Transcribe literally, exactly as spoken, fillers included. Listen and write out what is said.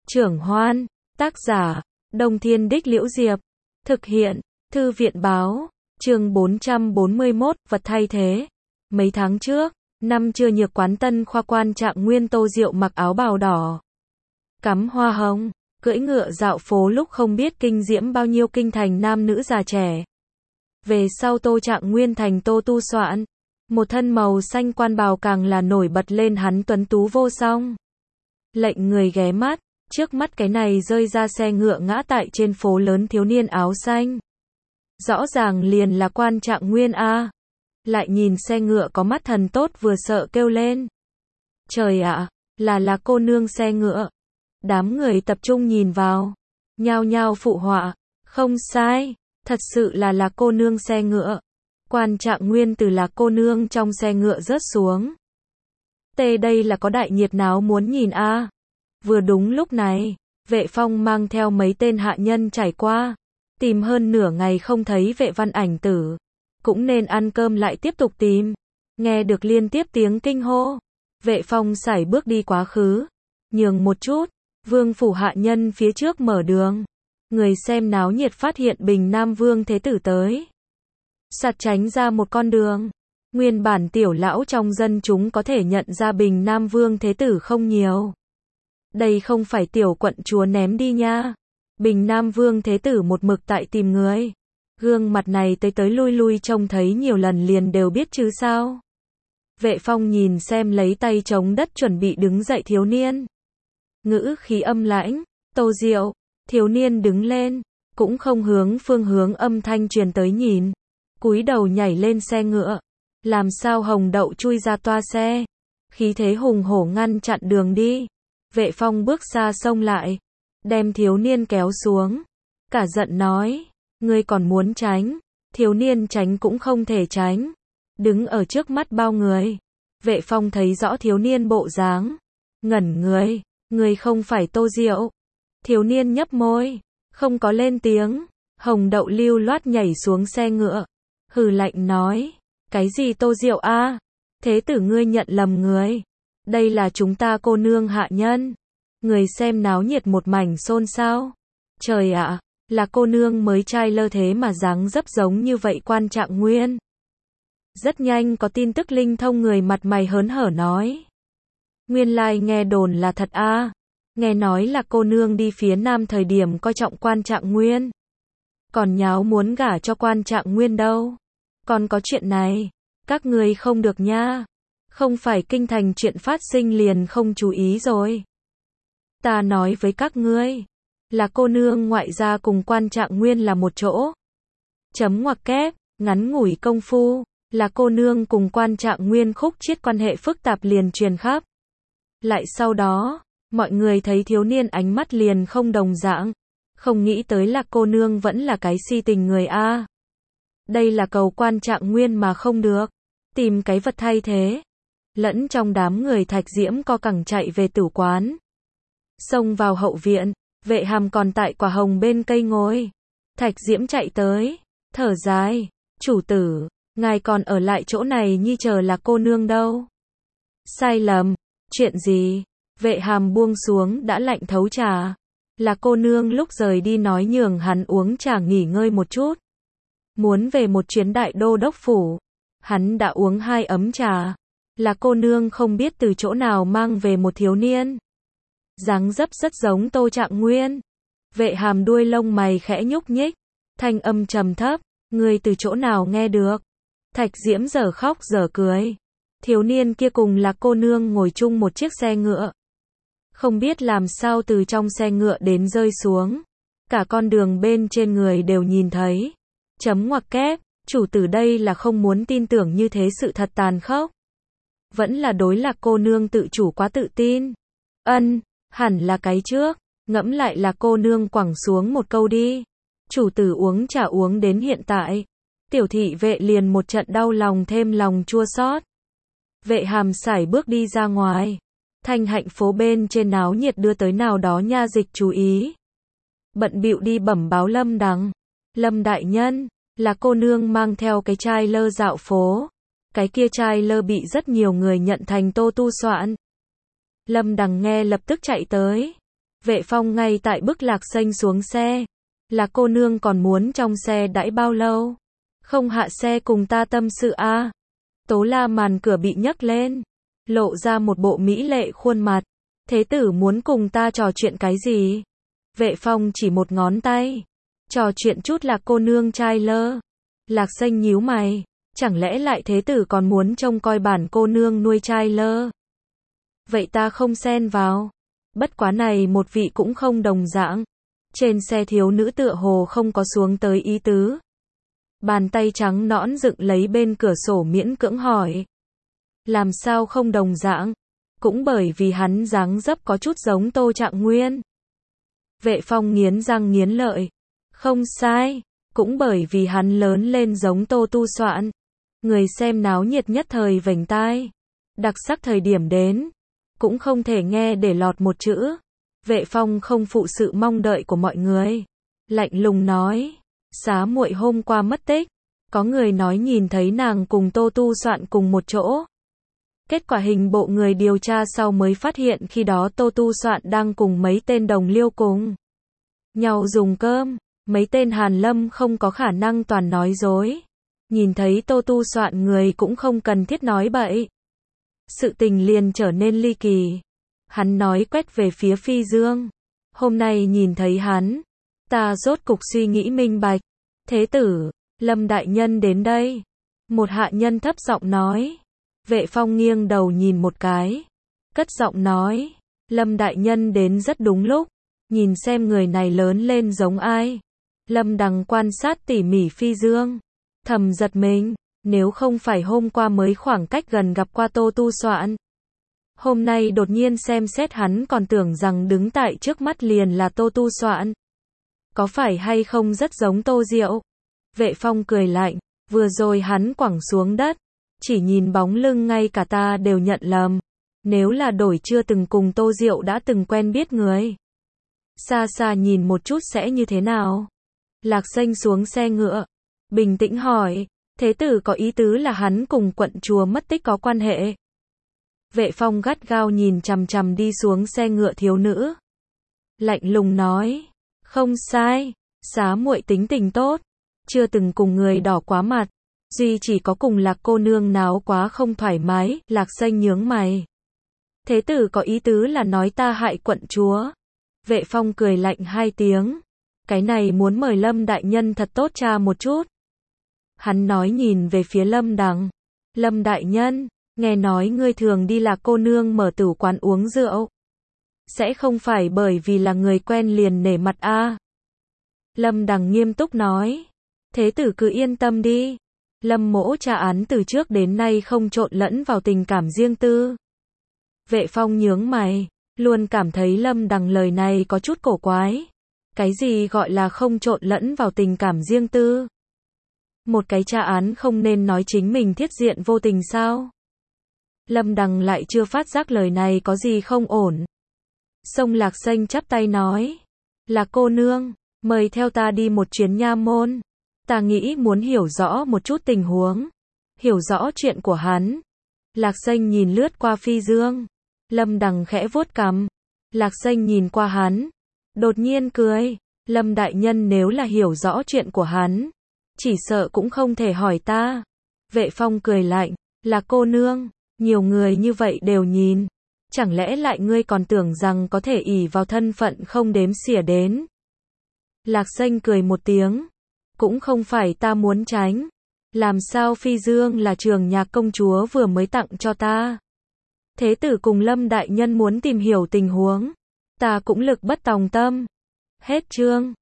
Trưởng Hoan, tác giả, Đông Thiên Đích Liễu Diệp, thực hiện, Thư viện Báo, chương bốn trăm bốn mươi mốt, vật thay thế. Mấy tháng trước, năm chưa nhược quán Tân Khoa quan Trạng Nguyên Tô Diệu mặc áo bào đỏ, cắm hoa hồng, cưỡi ngựa dạo phố lúc không biết kinh diễm bao nhiêu kinh thành nam nữ già trẻ. Về sau Tô Trạng Nguyên thành Tô Tu Soạn, một thân màu xanh quan bào càng là nổi bật lên hắn tuấn tú vô song. Lệnh người ghé mắt, trước mắt cái này rơi ra xe ngựa ngã tại trên phố lớn thiếu niên áo xanh. Rõ ràng liền là quan Trạng Nguyên a. Lại nhìn xe ngựa có mắt thần tốt vừa sợ kêu lên. Trời ạ, à, là là cô nương xe ngựa. Đám người tập trung nhìn vào, nhao nhao phụ họa, không sai, thật sự là là cô nương xe ngựa. Quan Trạng Nguyên từ là cô nương trong xe ngựa rớt xuống. Tê đây là có đại nhiệt náo muốn nhìn a. À. Vừa đúng lúc này, Vệ Phong mang theo mấy tên hạ nhân trải qua, tìm hơn nửa ngày không thấy Vệ Văn Ảnh Tử, cũng nên ăn cơm lại tiếp tục tìm. Nghe được liên tiếp tiếng kinh hô, Vệ Phong sải bước đi quá khứ, nhường một chút, Vương phủ hạ nhân phía trước mở đường. Người xem náo nhiệt phát hiện Bình Nam Vương Thế Tử tới, sạt tránh ra một con đường. Nguyên bản tiểu lão trong dân chúng có thể nhận ra Bình Nam Vương Thế Tử không nhiều. Đây không phải tiểu quận chúa ném đi nha. Bình Nam Vương Thế Tử một mực tại tìm người. Gương mặt này tới tới lui lui trông thấy nhiều lần liền đều biết chứ sao. Vệ Phong nhìn xem lấy tay chống đất chuẩn bị đứng dậy thiếu niên. Ngữ khí âm lãnh, Tô Diệu, thiếu niên đứng lên, cũng không hướng phương hướng âm thanh truyền tới nhìn. Cúi đầu nhảy lên xe ngựa. Làm sao hồng đậu chui ra toa xe. Khí thế hùng hổ ngăn chặn đường đi. Vệ Phong bước xa xông lại, đem thiếu niên kéo xuống, cả giận nói, ngươi còn muốn tránh, thiếu niên tránh cũng không thể tránh, đứng ở trước mắt bao người. Vệ Phong thấy rõ thiếu niên bộ dáng, ngẩn người, ngươi không phải Tô Diệu. Thiếu niên nhấp môi, không có lên tiếng. Hồng đậu lưu loát nhảy xuống xe ngựa, hừ lạnh nói, cái gì Tô Diệu a? Thế tử ngươi nhận lầm người. Đây là chúng ta cô nương hạ nhân. Người xem náo nhiệt một mảnh xôn xao. Trời ạ, à, là cô nương mới trai lơ thế mà dáng dấp giống như vậy quan Trạng Nguyên. Rất nhanh có tin tức linh thông người mặt mày hớn hở nói. Nguyên lai like nghe đồn là thật a. À. Nghe nói là cô nương đi phía nam thời điểm coi trọng quan Trạng Nguyên. Còn nháo muốn gả cho quan Trạng Nguyên đâu. Còn có chuyện này, các người không được nha. Không phải kinh thành chuyện phát sinh liền không chú ý rồi. Ta nói với các ngươi, là cô nương ngoại gia cùng quan Trạng Nguyên là một chỗ. Chấm ngoặc kép, ngắn ngủi công phu, là cô nương cùng quan Trạng Nguyên khúc chiết quan hệ phức tạp liền truyền khắp. Lại sau đó, mọi người thấy thiếu niên ánh mắt liền không đồng dạng, không nghĩ tới là cô nương vẫn là cái si tình người a. Đây là cầu quan Trạng Nguyên mà không được, tìm cái vật thay thế. Lẫn trong đám người Thạch Diễm co cẳng chạy về tử quán. Xông vào hậu viện, Vệ Hàm còn tại quả hồng bên cây ngồi. Thạch Diễm chạy tới, thở dài, chủ tử, ngài còn ở lại chỗ này như chờ là cô nương đâu. Sai lầm, chuyện gì? Vệ Hàm buông xuống đã lạnh thấu trà. Là cô nương lúc rời đi nói nhường hắn uống trà nghỉ ngơi một chút. Muốn về một chuyến đại đô đốc phủ. Hắn đã uống hai ấm trà. Là cô nương không biết từ chỗ nào mang về một thiếu niên. Dáng dấp rất giống Tô Trạng Nguyên. Vệ Hàm đuôi lông mày khẽ nhúc nhích. Thanh âm trầm thấp. Người từ chỗ nào nghe được? Thạch Diễm dở khóc dở cười. Thiếu niên kia cùng là cô nương ngồi chung một chiếc xe ngựa. Không biết làm sao từ trong xe ngựa đến rơi xuống. Cả con đường bên trên người đều nhìn thấy. Chấm ngoặc kép. Chủ tử đây là không muốn tin tưởng như thế sự thật tàn khốc. Vẫn là đối lạc cô nương tự chủ quá tự tin. Ân, hẳn là cái trước. Ngẫm lại là cô nương quẳng xuống một câu đi. Chủ tử uống trà uống đến hiện tại. Tiểu thị vệ liền một trận đau lòng thêm lòng chua xót. Vệ Hàm sải bước đi ra ngoài. Thanh hạnh phố bên trên náo nhiệt đưa tới nào đó nha dịch chú ý. Bận bịu đi bẩm báo Lâm Đằng. Lâm đại nhân, là cô nương mang theo cái trai lơ dạo phố. Cái kia trai lơ bị rất nhiều người nhận thành Tô Tu Soạn. Lâm Đằng nghe lập tức chạy tới. Vệ Phong ngay tại bức Lạc Xanh xuống xe. Lạc cô nương còn muốn trong xe đãi bao lâu? Không hạ xe cùng ta tâm sự à? Tố La màn cửa bị nhấc lên, lộ ra một bộ mỹ lệ khuôn mặt. Thế tử muốn cùng ta trò chuyện cái gì? Vệ Phong chỉ một ngón tay. Trò chuyện chút Lạc cô nương trai lơ. Lạc Xanh nhíu mày. Chẳng lẽ lại thế tử còn muốn trông coi bản cô nương nuôi trai lơ? Vậy ta không xen vào. Bất quá này một vị cũng không đồng dạng. Trên xe thiếu nữ tựa hồ không có xuống tới ý tứ. Bàn tay trắng nõn dựng lấy bên cửa sổ miễn cưỡng hỏi. Làm sao không đồng dạng? Cũng bởi vì hắn dáng dấp có chút giống Tô Trạng Nguyên. Vệ Phong nghiến răng nghiến lợi. Không sai. Cũng bởi vì hắn lớn lên giống Tô Tu Soạn. Người xem náo nhiệt nhất thời vành tai. Đặc sắc thời điểm đến. Cũng không thể nghe để lọt một chữ. Vệ Phong không phụ sự mong đợi của mọi người. Lạnh lùng nói. Xá muội hôm qua mất tích. Có người nói nhìn thấy nàng cùng Tô Tu Soạn cùng một chỗ. Kết quả hình bộ người điều tra sau mới phát hiện khi đó Tô Tu Soạn đang cùng mấy tên đồng liêu cùng nhau dùng cơm. Mấy tên Hàn Lâm không có khả năng toàn nói dối. Nhìn thấy Tô Tu Soạn người cũng không cần thiết nói bậy. Sự tình liền trở nên ly kỳ. Hắn nói quét về phía Phi Dương. Hôm nay nhìn thấy hắn, ta rốt cục suy nghĩ minh bạch. Thế tử, Lâm đại nhân đến đây. Một hạ nhân thấp giọng nói. Vệ Phong nghiêng đầu nhìn một cái. Cất giọng nói. Lâm đại nhân đến rất đúng lúc. Nhìn xem người này lớn lên giống ai. Lâm Đằng quan sát tỉ mỉ Phi Dương. Thầm giật mình. Nếu không phải hôm qua mới khoảng cách gần gặp qua Tô Tu Soạn. Hôm nay đột nhiên xem xét hắn còn tưởng rằng đứng tại trước mắt liền là Tô Tu Soạn. Có phải hay không rất giống Tô Diệu? Vệ Phong cười lạnh. Vừa rồi hắn quẳng xuống đất. Chỉ nhìn bóng lưng ngay cả ta đều nhận lầm. Nếu là đổi chưa từng cùng Tô Diệu đã từng quen biết người. Xa xa nhìn một chút sẽ như thế nào? Lạc Xanh xuống xe ngựa. Bình tĩnh hỏi. Thế tử có ý tứ là hắn cùng quận chúa mất tích có quan hệ. Vệ Phong gắt gao nhìn chằm chằm đi xuống xe ngựa thiếu nữ. Lạnh lùng nói. Không sai. Xá muội tính tình tốt. Chưa từng cùng người đỏ quá mặt. Duy chỉ có cùng Lạc cô nương náo quá không thoải mái. Lạc Xanh nhướng mày. Thế tử có ý tứ là nói ta hại quận chúa. Vệ Phong cười lạnh hai tiếng. Cái này muốn mời Lâm đại nhân thật tốt tra một chút. Hắn nói nhìn về phía Lâm Đằng. Lâm đại nhân, nghe nói ngươi thường đi Lạc cô nương mở tửu quán uống rượu. Sẽ không phải bởi vì là người quen liền nể mặt a? À? Lâm Đằng nghiêm túc nói. Thế tử cứ yên tâm đi. Lâm mỗ tra án từ trước đến nay không trộn lẫn vào tình cảm riêng tư. Vệ Phong nhướng mày, luôn cảm thấy Lâm Đằng lời này có chút cổ quái. Cái gì gọi là không trộn lẫn vào tình cảm riêng tư? Một cái tra án không nên nói chính mình thiết diện vô tình sao? Lâm Đằng lại chưa phát giác lời này có gì không ổn. Sông Lạc Xanh chắp tay nói. Lạc cô nương, mời theo ta đi một chuyến nha môn. Ta nghĩ muốn hiểu rõ một chút tình huống. Hiểu rõ chuyện của hắn. Lạc Xanh nhìn lướt qua Phi Dương. Lâm Đằng khẽ vuốt cằm. Lạc Xanh nhìn qua hắn. Đột nhiên cười. Lâm đại nhân nếu là hiểu rõ chuyện của hắn. Chỉ sợ cũng không thể hỏi ta. Vệ Phong cười lạnh. Là cô nương. Nhiều người như vậy đều nhìn. Chẳng lẽ lại ngươi còn tưởng rằng có thể ỷ vào thân phận không đếm xỉa đến. Lạc Xanh cười một tiếng. Cũng không phải ta muốn tránh. Làm sao Phi Dương là trường nhạc công chúa vừa mới tặng cho ta. Thế tử cùng Lâm đại nhân muốn tìm hiểu tình huống. Ta cũng lực bất tòng tâm. Hết chương.